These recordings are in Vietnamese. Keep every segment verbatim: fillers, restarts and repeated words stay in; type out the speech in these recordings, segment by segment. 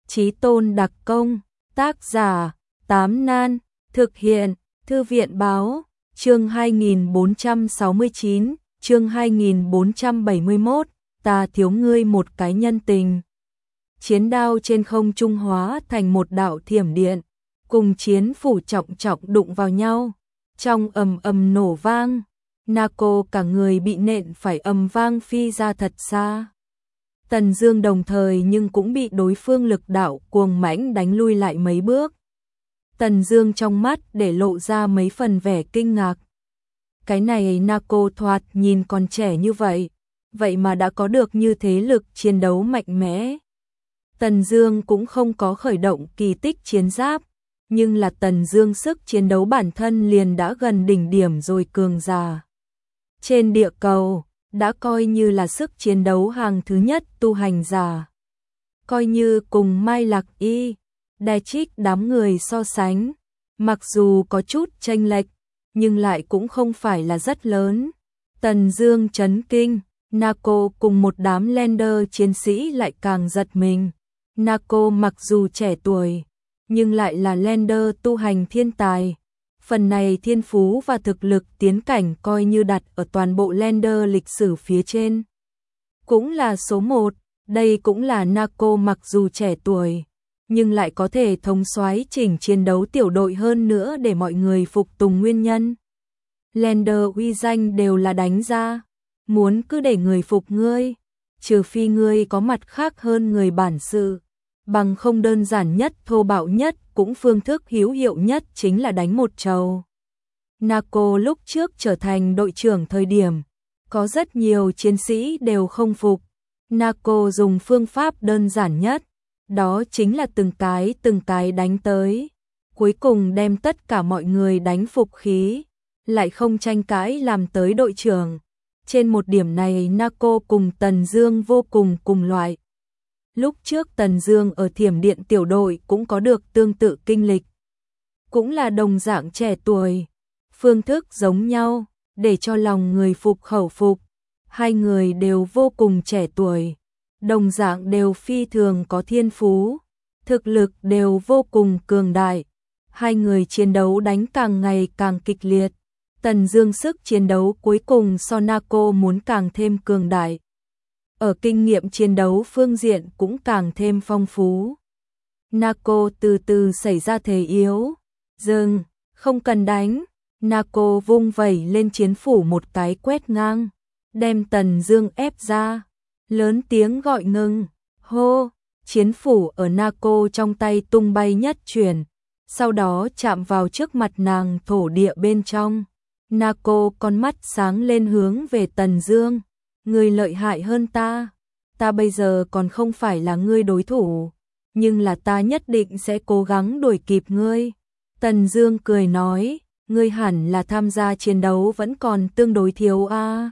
Chí tôn đặc công, tác giả, Tám Nan, thực hiện, Thư viện báo, chương hai nghìn bốn trăm sáu mươi chín, chương hai nghìn bốn trăm bảy mươi mốt, ta thiếu ngươi một cái nhân tình. Chiến đao trên không trung hóa thành một đạo thiểm điện, cùng chiến phủ trọng trọng đụng vào nhau, trong ầm ầm nổ vang, Naco cả người bị nện phải ầm vang phi ra thật xa. Tần Dương đồng thời nhưng cũng bị đối phương lực đạo cuồng mãnh đánh lui lại mấy bước. Tần Dương trong mắt để lộ ra mấy phần vẻ kinh ngạc. Cái này Naco thoạt nhìn còn trẻ như vậy, vậy mà đã có được như thế lực chiến đấu mạnh mẽ. Tần Dương cũng không có khởi động kỳ tích chiến giáp, nhưng là Tần Dương sức chiến đấu bản thân liền đã gần đỉnh điểm rồi cường giả. Trên địa cầu, đã coi như là sức chiến đấu hàng thứ nhất tu hành giả. Coi như cùng Mai Lạc Y, Đài Trích đám người so sánh, mặc dù có chút chênh lệch, nhưng lại cũng không phải là rất lớn. Tần Dương chấn kinh, Naco cùng một đám Lander chiến sĩ lại càng giật mình. Naco mặc dù trẻ tuổi, nhưng lại là Lander tu hành thiên tài. Phần này thiên phú và thực lực tiến cảnh coi như đặt ở toàn bộ Lander lịch sử phía trên. Cũng là số một, đây cũng là Naco mặc dù trẻ tuổi, nhưng lại có thể thống soái chỉnh chiến đấu tiểu đội hơn nữa để mọi người phục tùng nguyên nhân. Lander uy danh đều là đánh ra, muốn cứ để người phục ngươi, trừ phi ngươi có mặt khác hơn người bản sự. Bằng không đơn giản nhất, thô bạo nhất, cũng phương thức hữu hiệu nhất chính là đánh một trầu. Naco lúc trước trở thành đội trưởng thời điểm, có rất nhiều chiến sĩ đều không phục. Naco dùng phương pháp đơn giản nhất, đó chính là từng cái từng cái đánh tới, cuối cùng đem tất cả mọi người đánh phục khí, lại không tranh cãi làm tới đội trưởng. Trên một điểm này Naco cùng Tần Dương vô cùng cùng loại. Lúc trước Tần Dương ở Thiểm Điện tiểu đội cũng có được tương tự kinh lịch. Cũng là đồng dạng trẻ tuổi, phương thức giống nhau, để cho lòng người phục khẩu phục. Hai người đều vô cùng trẻ tuổi, đồng dạng đều phi thường có thiên phú, thực lực đều vô cùng cường đại. Hai người chiến đấu đánh càng ngày càng kịch liệt. Tần Dương sức chiến đấu cuối cùng so Naco muốn càng thêm cường đại. Ở kinh nghiệm chiến đấu phương diện cũng càng thêm phong phú. Naco từ từ xảy ra thế yếu. Dừng, không cần đánh. Naco vung vẩy lên chiến phủ một cái quét ngang, đem Tần Dương ép ra. Lớn tiếng gọi ngừng. Hô, chiến phủ ở Naco trong tay tung bay nhất chuyển, sau đó chạm vào trước mặt nàng thổ địa bên trong. Naco con mắt sáng lên hướng về Tần Dương. Ngươi lợi hại hơn ta, ta bây giờ còn không phải là ngươi đối thủ, nhưng là ta nhất định sẽ cố gắng đuổi kịp ngươi. Tần Dương cười nói, ngươi hẳn là tham gia chiến đấu vẫn còn tương đối thiếu a. À.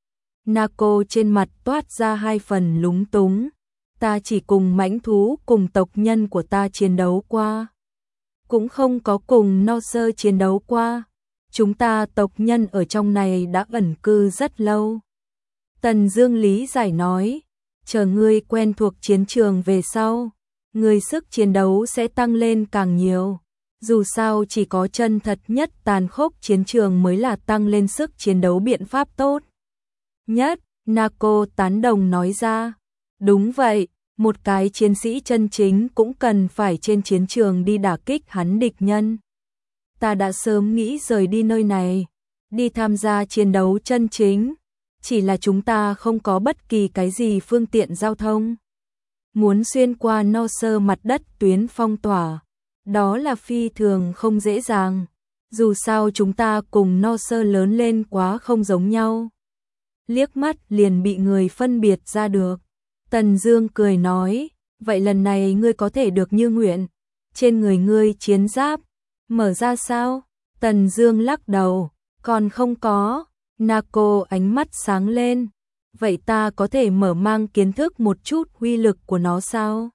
Naco trên mặt toát ra hai phần lúng túng, ta chỉ cùng mãnh thú cùng tộc nhân của ta chiến đấu qua, cũng không có cùng no sơ chiến đấu qua. Chúng ta tộc nhân ở trong này đã ẩn cư rất lâu. Tần Dương lý giải nói, chờ ngươi quen thuộc chiến trường về sau, ngươi sức chiến đấu sẽ tăng lên càng nhiều. Dù sao chỉ có chân thật nhất tàn khốc chiến trường mới là tăng lên sức chiến đấu biện pháp tốt nhất. Naco tán đồng nói ra, đúng vậy, một cái chiến sĩ chân chính cũng cần phải trên chiến trường đi đả kích hắn địch nhân. Ta đã sớm nghĩ rời đi nơi này, đi tham gia chiến đấu chân chính. Chỉ là chúng ta không có bất kỳ cái gì phương tiện giao thông. Muốn xuyên qua no sơ mặt đất tuyến phong tỏa, đó là phi thường không dễ dàng. Dù sao chúng ta cùng no sơ lớn lên quá không giống nhau. Liếc mắt liền bị người phân biệt ra được. Tần Dương cười nói, vậy lần này ngươi có thể được như nguyện. Trên người ngươi chiến giáp mở ra sao? Tần Dương lắc đầu, còn không có. Naco ánh mắt sáng lên, vậy ta có thể mở mang kiến thức một chút uy lực của nó sao?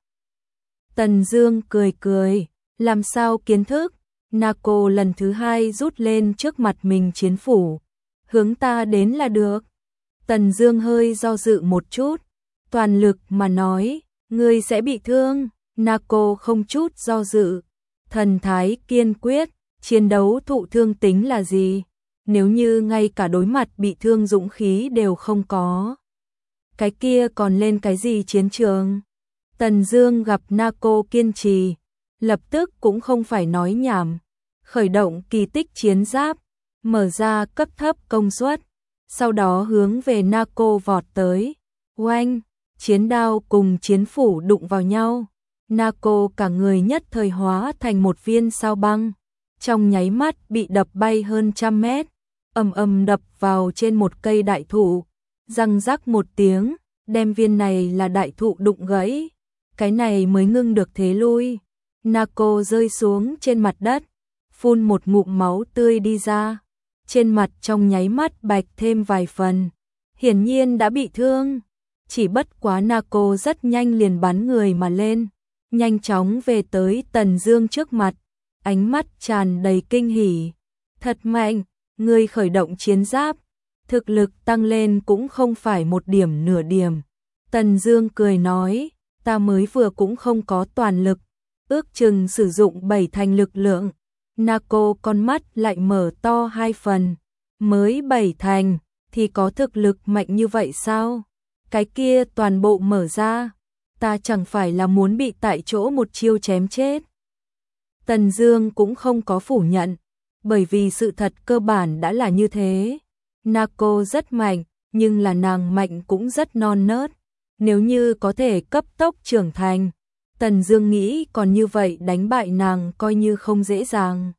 Tần Dương cười cười, làm sao kiến thức? Naco lần thứ hai rút lên trước mặt mình chiến phủ, hướng ta đến là được. Tần Dương hơi do dự một chút, toàn lực mà nói, ngươi sẽ bị thương. Naco không chút do dự, thần thái kiên quyết, chiến đấu thụ thương tính là gì? Nếu như ngay cả đối mặt bị thương dũng khí đều không có, cái kia còn lên cái gì chiến trường? Tần Dương gặp Naco kiên trì, lập tức cũng không phải nói nhảm, khởi động kỳ tích chiến giáp, mở ra cấp thấp công suất, sau đó hướng về Naco vọt tới. Oanh, chiến đao cùng chiến phủ đụng vào nhau, Naco cả người nhất thời hóa thành một viên sao băng, trong nháy mắt bị đập bay hơn trăm mét, ầm ầm đập vào trên một cây đại thụ, răng rắc một tiếng, đem viên này là đại thụ đụng gãy, cái này mới ngưng được thế lui. Naco rơi xuống trên mặt đất, phun một ngụm máu tươi đi ra, trên mặt trong nháy mắt bạch thêm vài phần, hiển nhiên đã bị thương. Chỉ bất quá Naco rất nhanh liền bắn người mà lên, nhanh chóng về tới Tần Dương trước mặt, ánh mắt tràn đầy kinh hỉ. Thật mạnh, ngươi khởi động chiến giáp, thực lực tăng lên cũng không phải một điểm nửa điểm. Tần Dương cười nói, ta mới vừa cũng không có toàn lực, ước chừng sử dụng bảy thành lực lượng. Naco con mắt lại mở to hai phần, mới bảy thành thì có thực lực mạnh như vậy sao? Cái kia toàn bộ mở ra, ta chẳng phải là muốn bị tại chỗ một chiêu chém chết. Tần Dương cũng không có phủ nhận, bởi vì sự thật cơ bản đã là như thế. Naco rất mạnh, nhưng là nàng mạnh cũng rất non nớt. Nếu như có thể cấp tốc trưởng thành, Tần Dương nghĩ còn như vậy đánh bại nàng coi như không dễ dàng.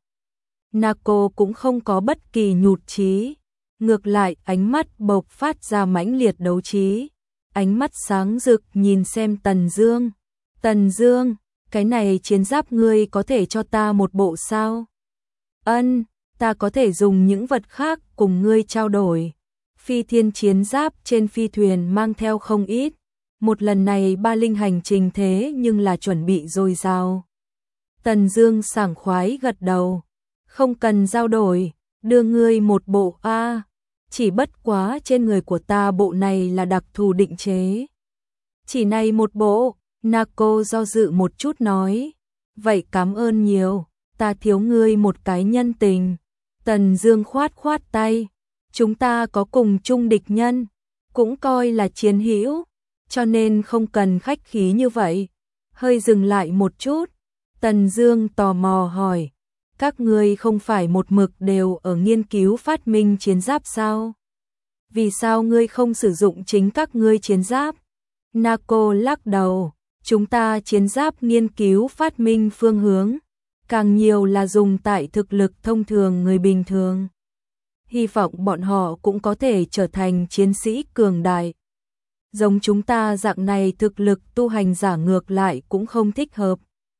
Naco cũng không có bất kỳ nhụt chí, ngược lại ánh mắt bộc phát ra mãnh liệt đấu trí, ánh mắt sáng rực nhìn xem Tần Dương. Tần Dương, cái này chiến giáp ngươi có thể cho ta một bộ sao? Ân, ta có thể dùng những vật khác cùng ngươi trao đổi. Phi thiên chiến giáp trên phi thuyền mang theo không ít, một lần này ba linh hành trình thế nhưng là chuẩn bị dồi dào. Tần Dương sảng khoái gật đầu, không cần giao đổi, đưa ngươi một bộ a. Chỉ bất quá trên người của ta bộ này là đặc thù định chế. Chỉ này một bộ, Naco do dự một chút nói, vậy cảm ơn nhiều, ta thiếu ngươi một cái nhân tình. Tần Dương khoát khoát tay, chúng ta có cùng chung địch nhân, cũng coi là chiến hữu, cho nên không cần khách khí như vậy. Hơi dừng lại một chút, Tần Dương tò mò hỏi, các ngươi không phải một mực đều ở nghiên cứu phát minh chiến giáp sao? Vì sao ngươi không sử dụng chính các ngươi chiến giáp? Naco lắc đầu, chúng ta chiến giáp nghiên cứu phát minh phương hướng, càng nhiều là dùng tại thực lực thông thường người bình thường. Hy vọng bọn họ cũng có thể trở thành chiến sĩ cường đại. Giống chúng ta dạng này thực lực tu hành giả ngược lại cũng không thích hợp.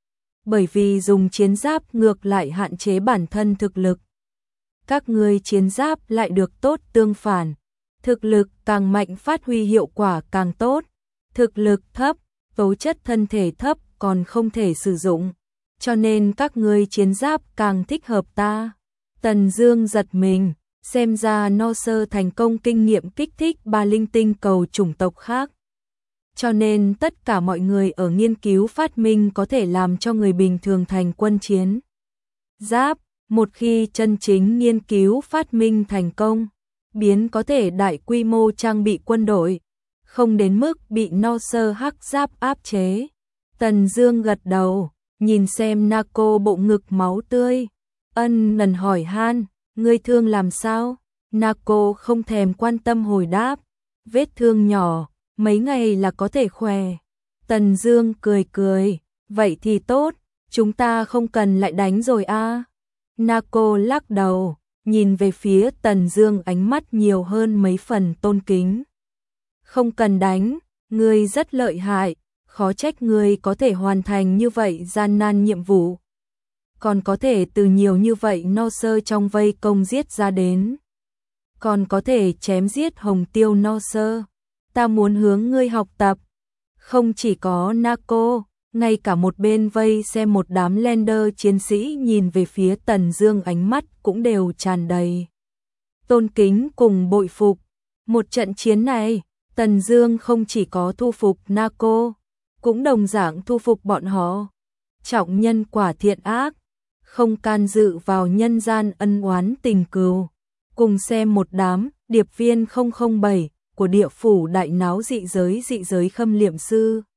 Bởi vì dùng chiến giáp ngược lại hạn chế bản thân thực lực. Các ngươi chiến giáp lại được tốt tương phản. Thực lực càng mạnh phát huy hiệu quả càng tốt. Thực lực thấp, tố chất thân thể thấp còn không thể sử dụng. Cho nên các ngươi chiến giáp càng thích hợp ta. Tần Dương giật mình, xem ra no sơ thành công kinh nghiệm kích thích ba linh tinh cầu chủng tộc khác. Cho nên tất cả mọi người ở nghiên cứu phát minh có thể làm cho người bình thường thành quân chiến giáp, một khi chân chính nghiên cứu phát minh thành công, biến có thể đại quy mô trang bị quân đội, không đến mức bị no sơ hắc giáp áp chế. Tần Dương gật đầu, nhìn xem Naco bộ ngực máu tươi, ân lần hỏi han, ngươi thương làm sao? Naco không thèm quan tâm hồi đáp, vết thương nhỏ, mấy ngày là có thể khỏe. Tần Dương cười cười, vậy thì tốt, chúng ta không cần lại đánh rồi a. À. Naco lắc đầu, nhìn về phía Tần Dương ánh mắt nhiều hơn mấy phần tôn kính. Không cần đánh, ngươi rất lợi hại, khó trách ngươi có thể hoàn thành như vậy gian nan nhiệm vụ. Còn có thể từ nhiều như vậy no sơ trong vây công giết ra đến. Còn có thể chém giết hồng tiêu no sơ. Ta muốn hướng ngươi học tập. Không chỉ có Naco, ngay cả một bên vây xem một đám Lander chiến sĩ nhìn về phía Tần Dương ánh mắt cũng đều tràn đầy tôn kính cùng bội phục. Một trận chiến này, Tần Dương không chỉ có thu phục Naco, cũng đồng dạng thu phục bọn họ. Trọng nhân quả thiện ác, không can dự vào nhân gian ân oán tình cừu. Cùng xem một đám điệp viên không không bảy của địa phủ đại náo dị giới dị giới Khâm Liệm Sư.